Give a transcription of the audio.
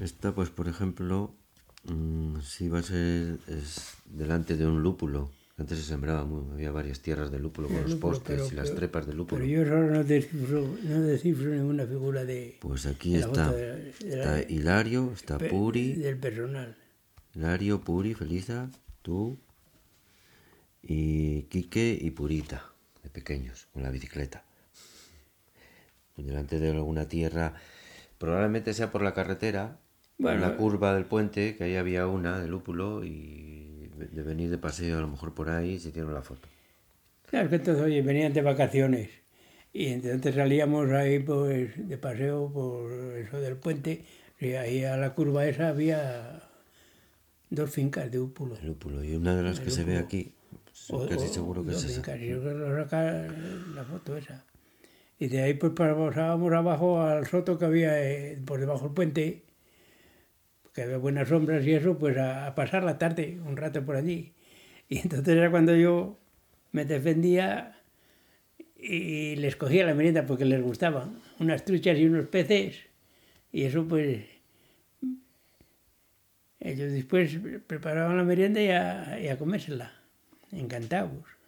Esta, pues por ejemplo, si va a ser delante de un lúpulo. Antes se sembraba, había varias tierras de lúpulo con los postes y las trepas de lúpulo. Pero yo ahora no descifro ninguna figura de... Pues aquí de la está. foto de Está Hilario, está Puri. del personal. Hilario, Puri, Felisa, tú y Quique y Purita, de pequeños, con la bicicleta. Delante de alguna tierra, probablemente sea por la carretera, en la curva del puente, que ahí había una de lúpulo y de venir de paseo a lo mejor por ahí se hicieron la foto. Claro que entonces, oye, venían de vacaciones y entonces salíamos ahí pues de paseo por eso del puente y ahí a la curva esa había 2 fincas de lúpulo. El lúpulo, y una de las que se ve aquí, casi seguro que es esa. Fincas, y yo creo que sacar la foto esa. Y de ahí pues pasábamos abajo al soto que había por debajo del puente, que había buenas sombras y eso, pues a pasar la tarde, un rato por allí. Y entonces era cuando yo me defendía y les cogía la merienda porque les gustaban unas truchas y unos peces, y eso pues ellos después preparaban la merienda y a comérsela, encantados.